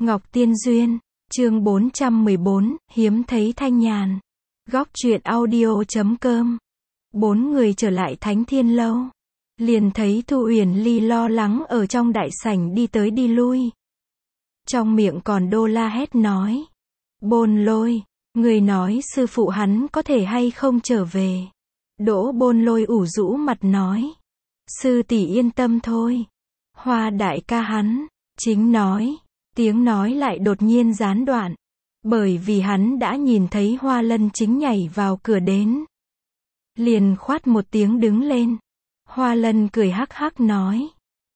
Ngọc Tiên Duyên, chương 414, hiếm thấy thanh nhàn. Góc truyện audio.com. 4 người trở lại Thánh Thiên Lâu. Liền thấy Thu Uyển Ly lo lắng ở trong đại sảnh đi tới đi lui. Trong miệng còn đô la hét nói. Bôn Lôi, người nói sư phụ hắn có thể hay không trở về. Đỗ Bôn Lôi ủ rũ mặt nói. Sư tỷ yên tâm thôi. Hoa đại ca hắn, chính nói. Tiếng nói lại đột nhiên gián đoạn. Bởi vì hắn đã nhìn thấy Hoa Lân chính nhảy vào cửa đến. Liền khoát một tiếng đứng lên. Hoa Lân cười hắc hắc nói.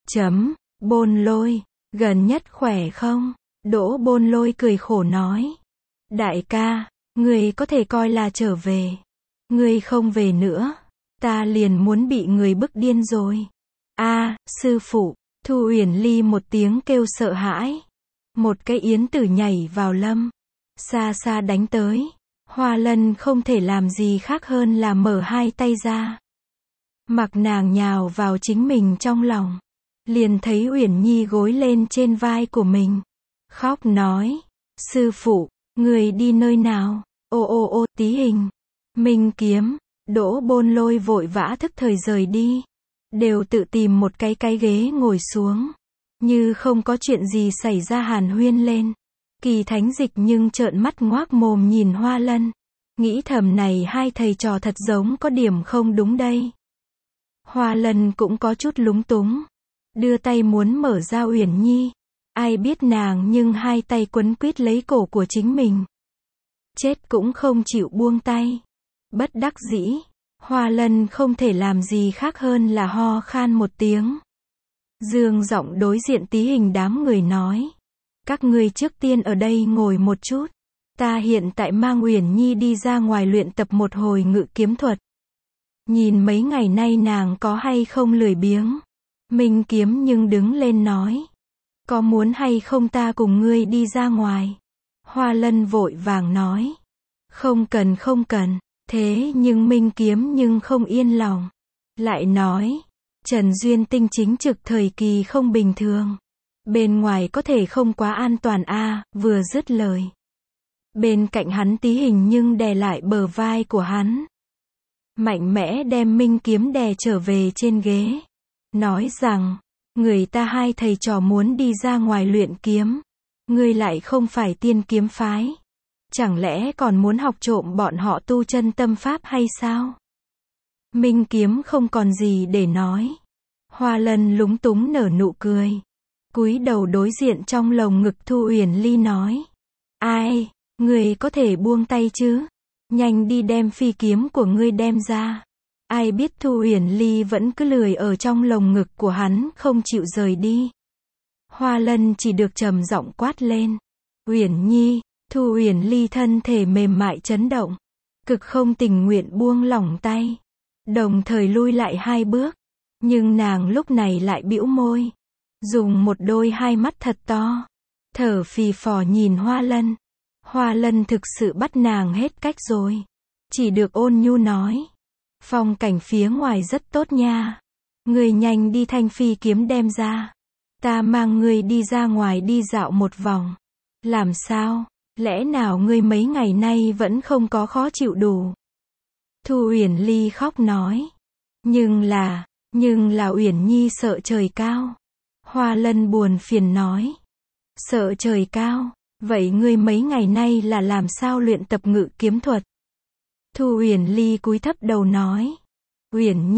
Bôn Lôi, gần nhất khỏe không? Đỗ Bôn Lôi cười khổ nói. Đại ca, người có thể coi là trở về. Người không về nữa, ta liền muốn bị người bức điên rồi. Sư phụ, Thu Uyển Ly một tiếng kêu sợ hãi. Một cái yến tử nhảy vào lâm. Xa xa đánh tới. Hoa Lân không thể làm gì khác hơn là mở hai tay ra. Mặc nàng nhào vào chính mình trong lòng. Liền thấy Uyển Nhi gối lên trên vai của mình. Khóc nói. Sư phụ, người đi nơi nào? Ô Tí Hình. Minh Kiếm. Đỗ Bôn Lôi vội vã thức thời rời đi. Đều tự tìm một cái ghế ngồi xuống. Như không có chuyện gì xảy ra hàn huyên lên. Kỳ Thánh Dịch nhưng trợn mắt ngoác mồm nhìn Hoa Lân. Nghĩ thầm này hai thầy trò thật giống có điểm không đúng đây. Hoa Lân cũng có chút lúng túng. Đưa tay muốn mở ra Uyển Nhi. Ai biết nàng nhưng hai tay quấn quýt lấy cổ của chính mình. Chết cũng không chịu buông tay. Bất đắc dĩ. Hoa Lân không thể làm gì khác hơn là ho khan một tiếng. Dương giọng đối diện Tí Hình đám người nói. Các ngươi trước tiên ở đây ngồi một chút. Ta hiện tại mang Uyển Nhi đi ra ngoài luyện tập một hồi ngự kiếm thuật. Nhìn mấy ngày nay nàng có hay không lười biếng. Minh Kiếm nhưng đứng lên nói. Có muốn hay không ta cùng ngươi đi ra ngoài? Hoa Lân vội vàng nói. Không cần. Thế nhưng Minh Kiếm nhưng không yên lòng. Lại nói. Trần Duyên Tinh chính trực thời kỳ không bình thường. Bên ngoài có thể không quá an toàn vừa dứt lời. Bên cạnh hắn Tí Hình nhưng đè lại bờ vai của hắn. Mạnh mẽ đem Minh Kiếm đè trở về trên ghế. Nói rằng, người ta hai thầy trò muốn đi ra ngoài luyện kiếm. Ngươi lại không phải tiên kiếm phái. Chẳng lẽ còn muốn học trộm bọn họ tu chân tâm pháp hay sao? Minh Kiếm không còn gì để nói. Hoa Lân lúng túng nở nụ cười. Cúi đầu đối diện trong lồng ngực Thu Uyển Ly nói. Ai, người có thể buông tay chứ? Nhanh đi đem phi kiếm của ngươi đem ra. Ai biết Thu Uyển Ly vẫn cứ lười ở trong lồng ngực của hắn không chịu rời đi. Hoa Lân chỉ được trầm giọng quát lên. Uyển Nhi, Thu Uyển Ly thân thể mềm mại chấn động. Cực không tình nguyện buông lỏng tay. Đồng thời lui lại 2 bước. Nhưng nàng lúc này lại bĩu môi. Dùng một đôi hai mắt thật to. Thở phì phò nhìn Hoa Lân. Hoa Lân thực sự bắt nàng hết cách rồi. Chỉ được ôn nhu nói. Phong cảnh phía ngoài rất tốt nha. Ngươi nhanh đi thanh phi kiếm đem ra. Ta mang ngươi đi ra ngoài đi dạo một vòng. Làm sao? Lẽ nào ngươi mấy ngày nay vẫn không có khó chịu đủ? Thu Uyển Ly khóc nói. Nhưng là Uyển Nhi sợ trời cao. Hoa Lân buồn phiền nói. Sợ trời cao? Vậy ngươi mấy ngày nay là làm sao luyện tập ngự kiếm thuật? Thu Uyển Ly cúi thấp đầu nói. Uyển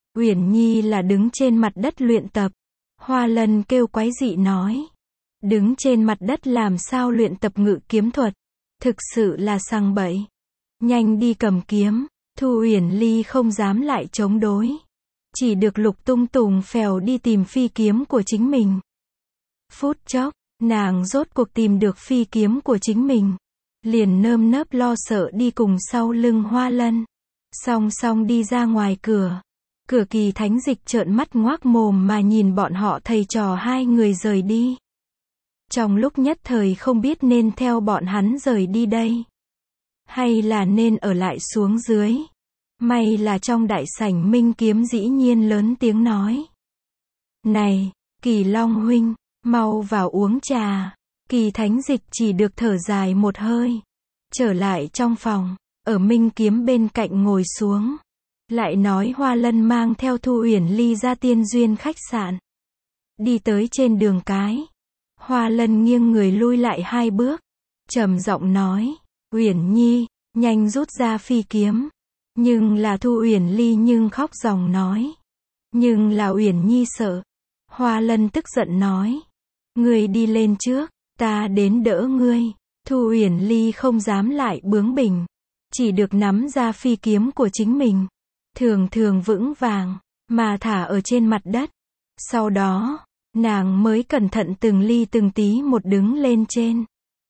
Nhi là đứng trên mặt đất luyện tập. Hoa Lân kêu quái dị nói. Đứng trên mặt đất làm sao luyện tập ngự kiếm thuật? Thực sự là sằng bậy. Nhanh đi cầm kiếm. Thu Uyển Ly không dám lại chống đối. Chỉ được lục tung tùng phèo đi tìm phi kiếm của chính mình. Phút chốc, nàng rốt cuộc tìm được phi kiếm của chính mình. Liền nơm nớp lo sợ đi cùng sau lưng Hoa Lân. Song song đi ra ngoài cửa. Kỳ Thánh Dịch trợn mắt ngoác mồm mà nhìn bọn họ thầy trò hai người rời đi. Trong lúc nhất thời không biết nên theo bọn hắn rời đi đây. Hay là nên ở lại xuống dưới. May là trong đại sảnh Minh Kiếm dĩ nhiên lớn tiếng nói. Này, Kỳ Long huynh, mau vào uống trà. Kỳ Thánh Dịch chỉ được thở dài một hơi. Trở lại trong phòng, ở Minh Kiếm bên cạnh ngồi xuống. Lại nói Hoa Lân mang theo Thu Uyển Ly ra Tiên Duyên khách sạn. Đi tới trên đường cái. Hoa Lân nghiêng người lui lại 2 bước. Trầm giọng nói, Uyển Nhi, nhanh rút ra phi kiếm. Nhưng là Thu Uyển Ly nhưng khóc ròng nói. Nhưng là Uyển Nhi sợ. Hoa Lân tức giận nói. Ngươi đi lên trước, ta đến đỡ ngươi. Thu Uyển Ly không dám lại bướng bỉnh. Chỉ được nắm ra phi kiếm của chính mình. Thường thường vững vàng, mà thả ở trên mặt đất. Sau đó, nàng mới cẩn thận từng ly từng tí một đứng lên trên.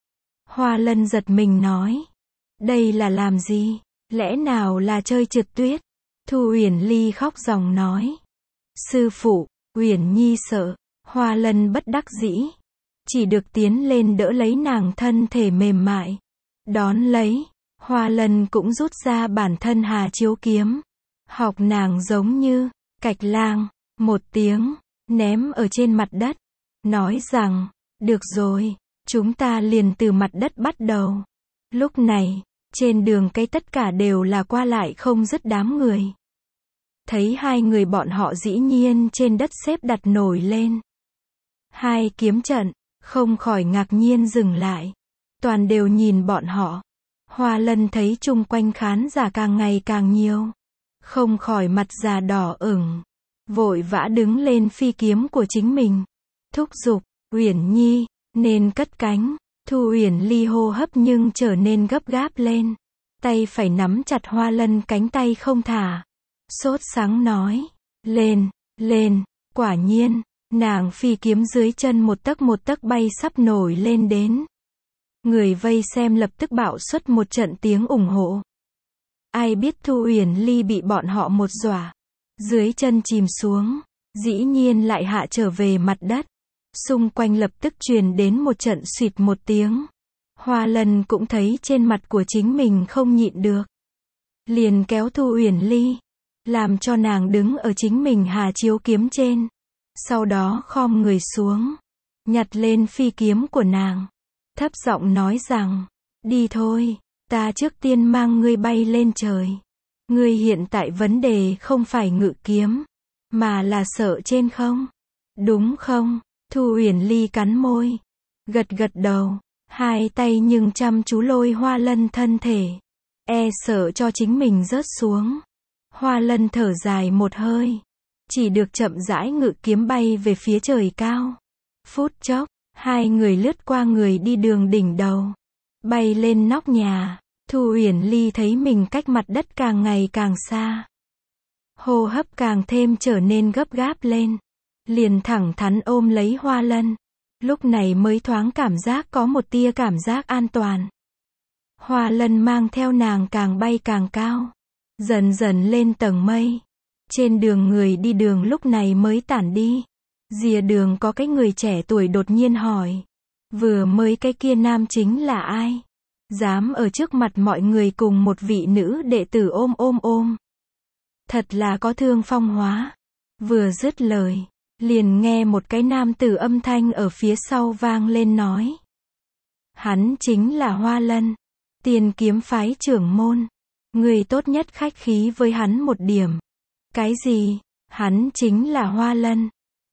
Hoa Lân giật mình nói. Đây là làm gì? Lẽ nào là chơi trượt tuyết? Thu Uyển Ly khóc ròng nói. Sư phụ, Uyển Nhi sợ. Hoa Lân bất đắc dĩ. Chỉ được tiến lên đỡ lấy nàng thân thể mềm mại. Đón lấy, Hoa Lân cũng rút ra bản thân Hà Chiếu kiếm. Học nàng giống như, cạch lang, một tiếng, ném ở trên mặt đất. Nói rằng, được rồi, chúng ta liền từ mặt đất bắt đầu. Lúc này, trên đường cái tất cả đều là qua lại không dứt đám người. Thấy 2 người bọn họ dĩ nhiên trên đất xếp đặt nổi lên. 2 kiếm trận, không khỏi ngạc nhiên dừng lại. Toàn đều nhìn bọn họ. Hoa Lân thấy chung quanh khán giả càng ngày càng nhiều. Không khỏi mặt già đỏ ửng. Vội vã đứng lên phi kiếm của chính mình. Thúc giục, Uyển Nhi, nên cất cánh. Thu Uyển Ly hô hấp nhưng trở nên gấp gáp lên. Tay phải nắm chặt Hoa Lân cánh tay không thả. Sốt sắng nói, lên, lên, quả nhiên, nàng phi kiếm dưới chân một tấc bay sắp nổi lên đến. Người vây xem lập tức bạo xuất một trận tiếng ủng hộ. Ai biết Thu Uyển Ly bị bọn họ một dọa. Dưới chân chìm xuống, dĩ nhiên lại hạ trở về mặt đất. Xung quanh lập tức truyền đến một trận xịt một tiếng. Hoa Lân cũng thấy trên mặt của chính mình không nhịn được. Liền kéo Thu Uyển Ly, làm cho nàng đứng ở chính mình Hà Chiếu kiếm trên. Sau đó khom người xuống, nhặt lên phi kiếm của nàng. Thấp giọng nói rằng, đi thôi, ta trước tiên mang ngươi bay lên trời. Ngươi hiện tại vấn đề không phải ngự kiếm, mà là sợ trên không. Đúng không? Thu Uyển Ly cắn môi, gật gật đầu, 2 tay nhưng chăm chú lôi Hoa Lân thân thể. Sợ cho chính mình rớt xuống. Hoa Lân thở dài một hơi. Chỉ được chậm rãi ngự kiếm bay về phía trời cao. Phút chốc, 2 người lướt qua người đi đường đỉnh đầu. Bay lên nóc nhà. Thu Uyển Ly thấy mình cách mặt đất càng ngày càng xa. Hô hấp càng thêm trở nên gấp gáp lên. Liền thẳng thắn ôm lấy Hoa Lân. Lúc này mới thoáng cảm giác có một tia cảm giác an toàn. Hoa Lân mang theo nàng càng bay càng cao. Dần dần lên tầng mây. Trên đường người đi đường lúc này mới tản đi. Rìa đường có cái người trẻ tuổi đột nhiên hỏi. Vừa mới cái kia nam chính là ai? Dám ở trước mặt mọi người cùng một vị nữ đệ tử ôm. Thật là có thương phong hóa. Vừa dứt lời, liền nghe một cái nam tử âm thanh ở phía sau vang lên nói. Hắn chính là Hoa Lân, Tiên Kiếm phái trưởng môn. Người tốt nhất khách khí với hắn một điểm. Cái gì? Hắn chính là Hoa Lân.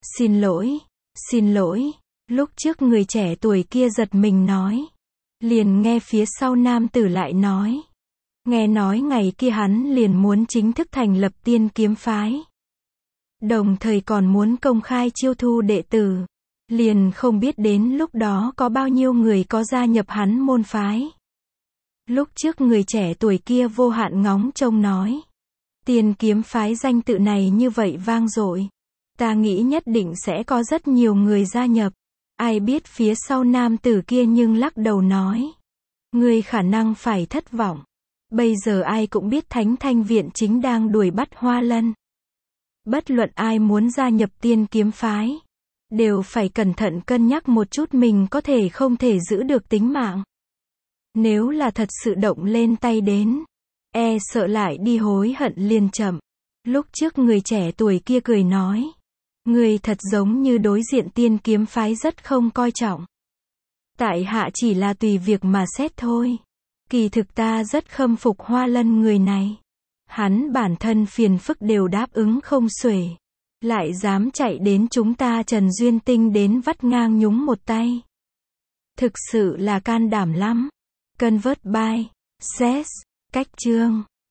Xin lỗi. Lúc trước người trẻ tuổi kia giật mình nói. Liền nghe phía sau nam tử lại nói. Nghe nói ngày kia hắn liền muốn chính thức thành lập Tiên Kiếm phái. Đồng thời còn muốn công khai chiêu thu đệ tử. Liền không biết đến lúc đó có bao nhiêu người có gia nhập hắn môn phái. Lúc trước người trẻ tuổi kia vô hạn ngóng trông nói. Tiên Kiếm phái danh tự này như vậy vang dội. Ta nghĩ nhất định sẽ có rất nhiều người gia nhập. Ai biết phía sau nam tử kia nhưng lắc đầu nói. Ngươi khả năng phải thất vọng. Bây giờ ai cũng biết Thánh Thanh Viện chính đang đuổi bắt Hoa Lân. Bất luận ai muốn gia nhập Tiên Kiếm phái, đều phải cẩn thận cân nhắc một chút mình có thể không thể giữ được tính mạng. Nếu là thật sự động lên tay đến, sợ lại đi hối hận liền chậm. Lúc trước người trẻ tuổi kia cười nói. Người thật giống như đối diện Tiên Kiếm phái rất không coi trọng. Tại hạ chỉ là tùy việc mà xét thôi. Kỳ thực ta rất khâm phục Hoa Lân người này. Hắn bản thân phiền phức đều đáp ứng không xuể. Lại dám chạy đến chúng ta Trần Duyên Tinh đến vắt ngang nhúng một tay. Thực sự là can đảm lắm. Convert by. Ses. Cách chương.